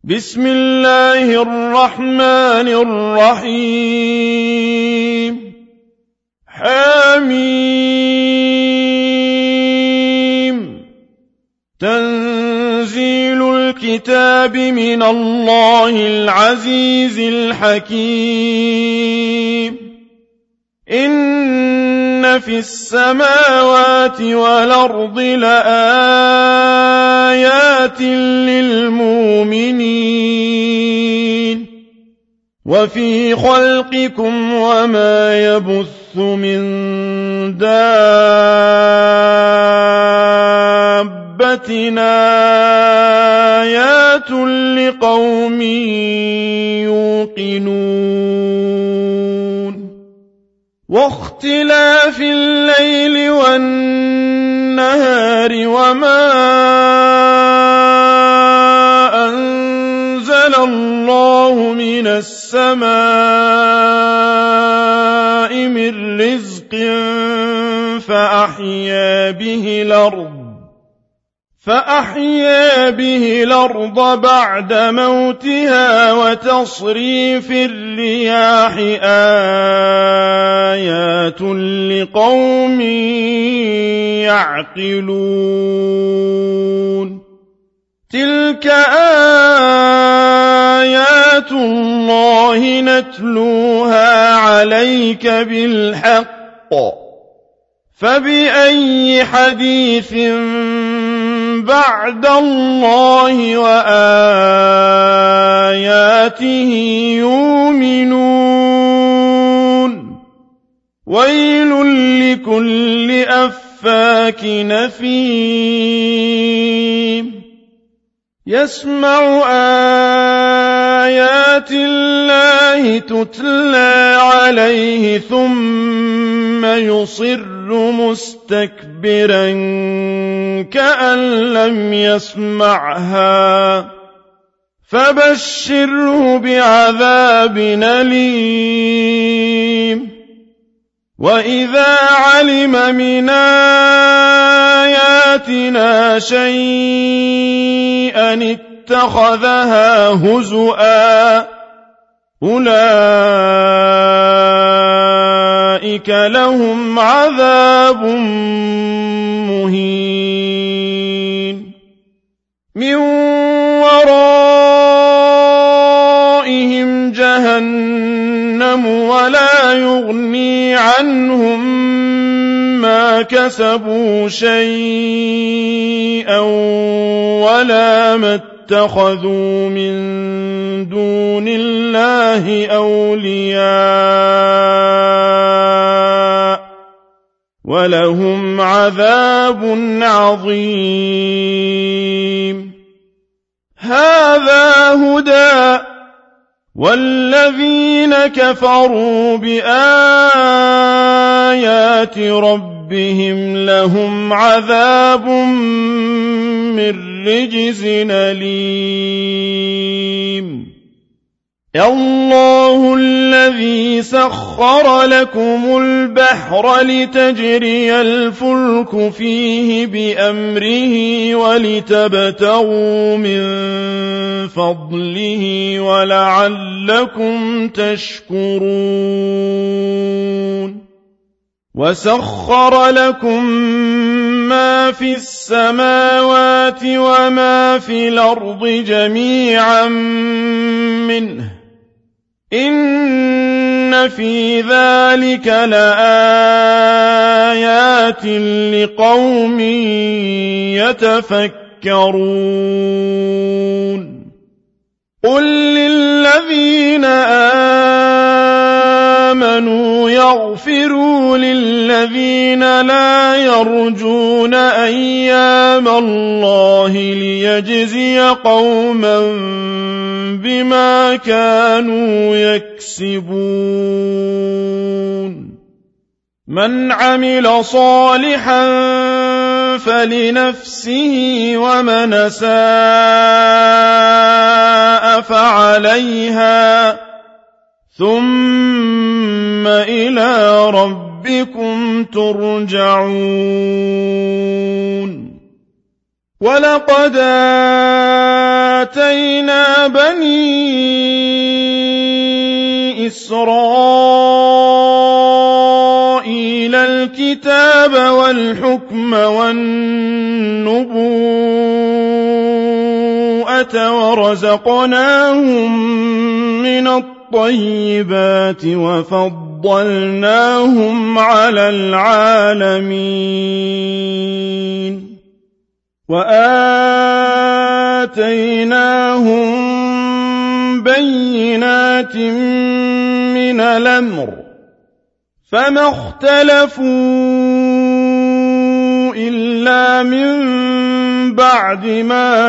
بسم الله الرحمن الرحيم حميم تنزيل الكتاب من الله العزيز الحكيم إن في السماوات والأرض لآيات للمؤمنين وفي خلقكم وما يبث من دابة آيات لقوم يوقنون واختلاف الليل والنهار وما أنزل الله من السماء من رزق فأحيا به الأرض بعد موتها وتصريف الرياح آيات لقوم يعقلون تلك آيات الله نتلوها عليك بالحق فبأي حديث بعد الله وآياته يؤمنون ويل لكل أفاك نثيم يسمع آيات الله تتلى عليه ثم يصر مستكبرا كأن لم يسمعها فبشره بعذاب أليم وإذا علم من آياتنا شيئا اتخذها هزؤا أولئك لهم عذاب مهين من ورائهم جهنم ولا يغني عنهم ما كسبوا شيئا ولا ما اتخذوا من دون الله أولياء ولهم عذاب عظيم هذا هدى والذين كفروا بآيات ربهم لهم عذاب من رجز أليم الله الذي سخر لكم البحر لتجري الفلك فيه بأمره ولتبتغوا من فضله ولعلكم تشكرون وسخر لكم ما في السماوات وما في الأرض جميعا منه إن في ذلك لآيات لقوم يتفكرون قل للذين آمنوا يغفروا للذين لا يرجون أيام الله ليجزي قوما بما كانوا يكسبون من عمل صالحا فلنفسه ومن أساء فعليها ثم إلى ربكم ترجعون ولقد آتينا إسرائيل الكتاب والحكم والنبوءة ورزقناهم من الطيبات وفضلناهم على العالمين وآتيناهم بينات من الأمر فما اختلفوا إلا من بعد ما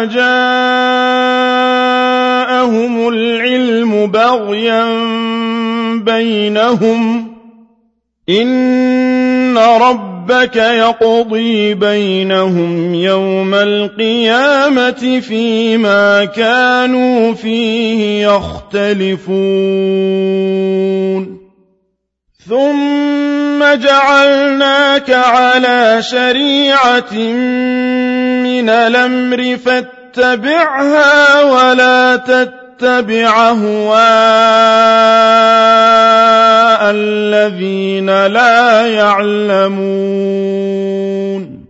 جاءهم العلم بغيا بينهم إن ربك يقضي بينهم يوم القيامة فيما كانوا فيه يختلفون ثم جعلناك على شريعة من الأمر فاتبعها ولا تتبع أهواء الذين لا يعلمون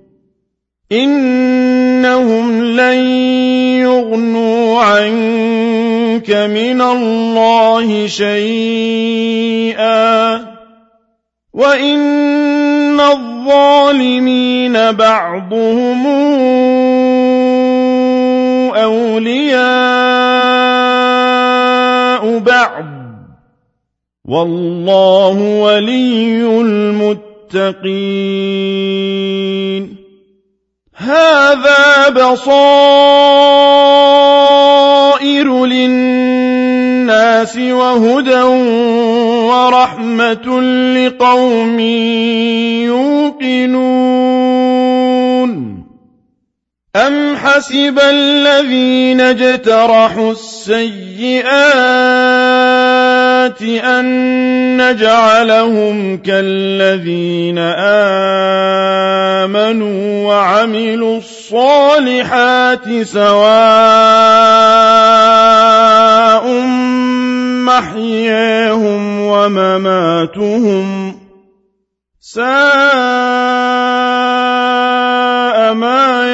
إنهم لن يغنوا عنك من الله شيئا وإن الظالمين بعضهم أولياء بعض والله ولي المتقين هذا بصائر للناس وهدى ورحمة لقوم يوقنون أم حسب الذين اجترحوا السيئات أن نجعلهم كالذين آمنوا وعملوا الصالحات سواء محياهم ومماتهم ساء ما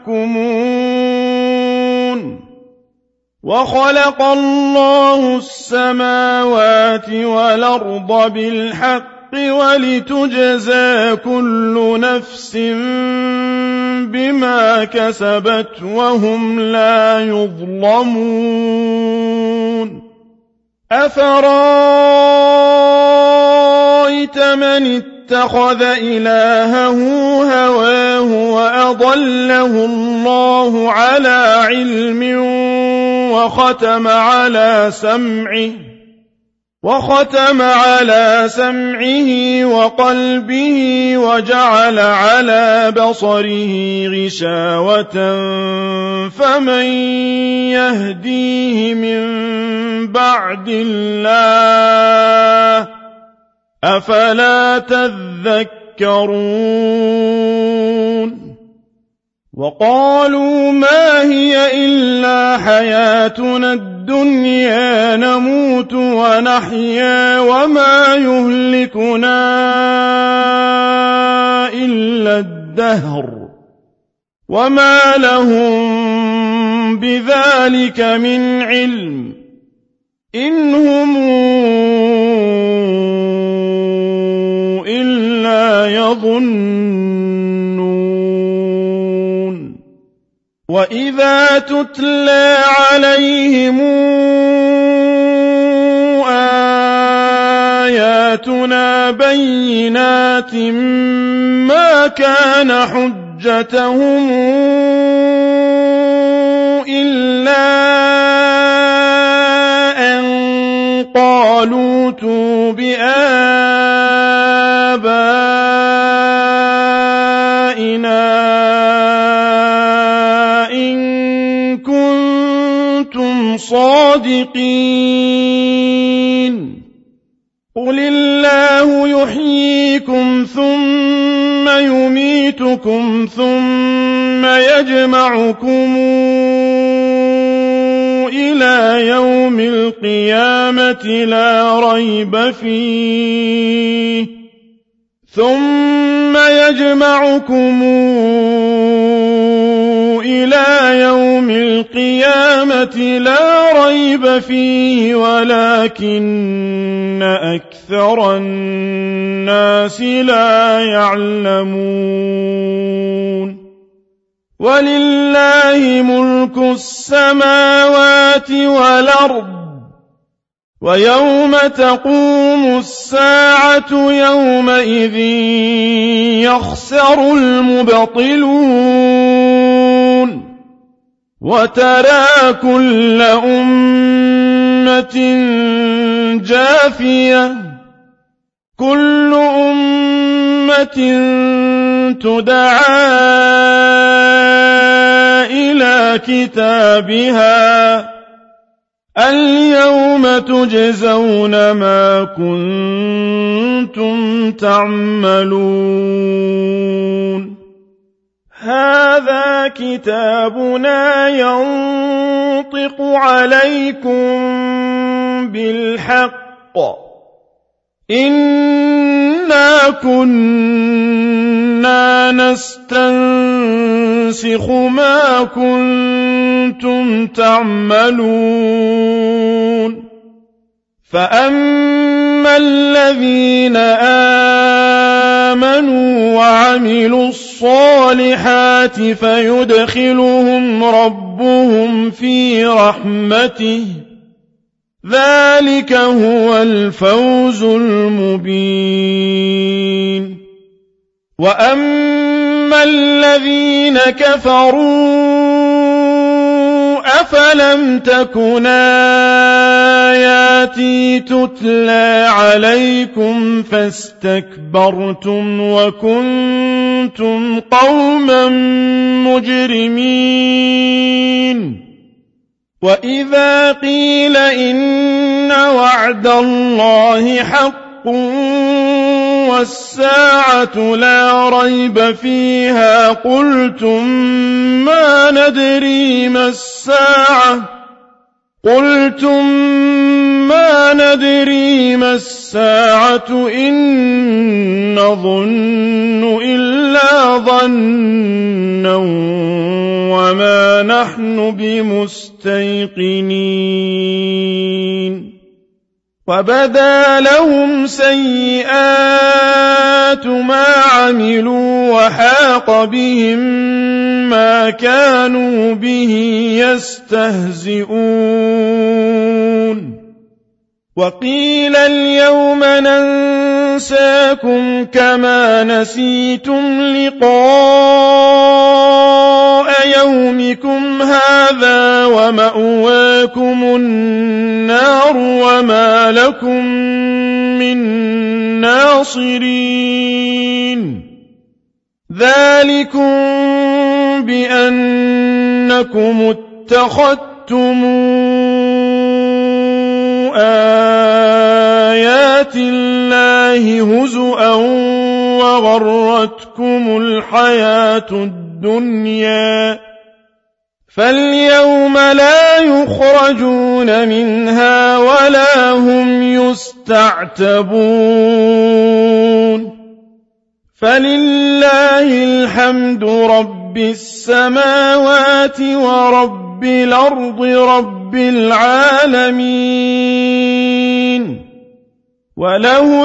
يحكمون وخلق الله السماوات والأرض بالحق ولتجزى كل نفس بما كسبت وهم لا يظلمون أفرأيت من اتخذ إلهه هواه وأضله الله على علم وختم على سمعه وقلبه وجعل على بصره غشاوة فمن يهديه من بعد الله أفلا تذكرون وقالوا ما هي إلا حياتنا الدنيا نموت ونحيا وما يهلكنا إلا الدهر وما لهم بذلك من علم إن هم إلا يظنون وإذا تتلى عليهم آياتنا بينات ما كان حجتهم إلا أن قالوا ائتوا بآبائنا إن كنتم صادقين قل الله يحييكم ثم يميتكم ثم يجمعكم إلى إلى يوم القيامة لا ريب فيه ثم يجمعكم إلى يوم القيامة لا ريب فيه ولكن أكثر الناس لا يعلمون ولله ملك السماوات والأرض ويوم تقوم الساعة يومئذ يخسر المبطلون وترى كل أمة جاثية كل أمة تدعى إلى كتابها اليوم تجزون ما كنتم تعملون هذا كتابنا ينطق عليكم بالحق إنا كنا نستنسخ ما كنتم تعملون فأما الذين آمنوا وعملوا الصالحات فيدخلهم ربهم في رحمته ذلك هو الفوز المبين وأما الذين كفروا أفلم تكن آياتي تتلى عليكم فاستكبرتم وكنتم قوما مجرمين وإذا قيل إن وعد الله حق والساعة لا ريب فيها قلتم ما ندري ما الساعة إن نظن إلا ظنا وما نحن بمستيقنين وبدا لهم سيئات ما عملوا وحاق بهم ما كانوا به يستهزئون وقيل اليوم ننساكم كما نسيتم لقاء يومكم هذا ومأواكم النار وما لكم من ناصرين ذلكم بأنكم اتخذتم آيات الله هزؤا وغرتكم الحياة الدنيا فاليوم لا يخرجون منها ولا هم يستعتبون فلله الحمد رب السماوات ورب الأرض رب العالمين وله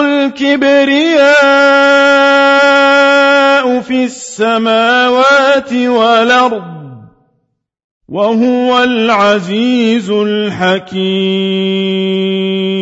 الكبرياء في السماوات والأرض وهو العزيز الحكيم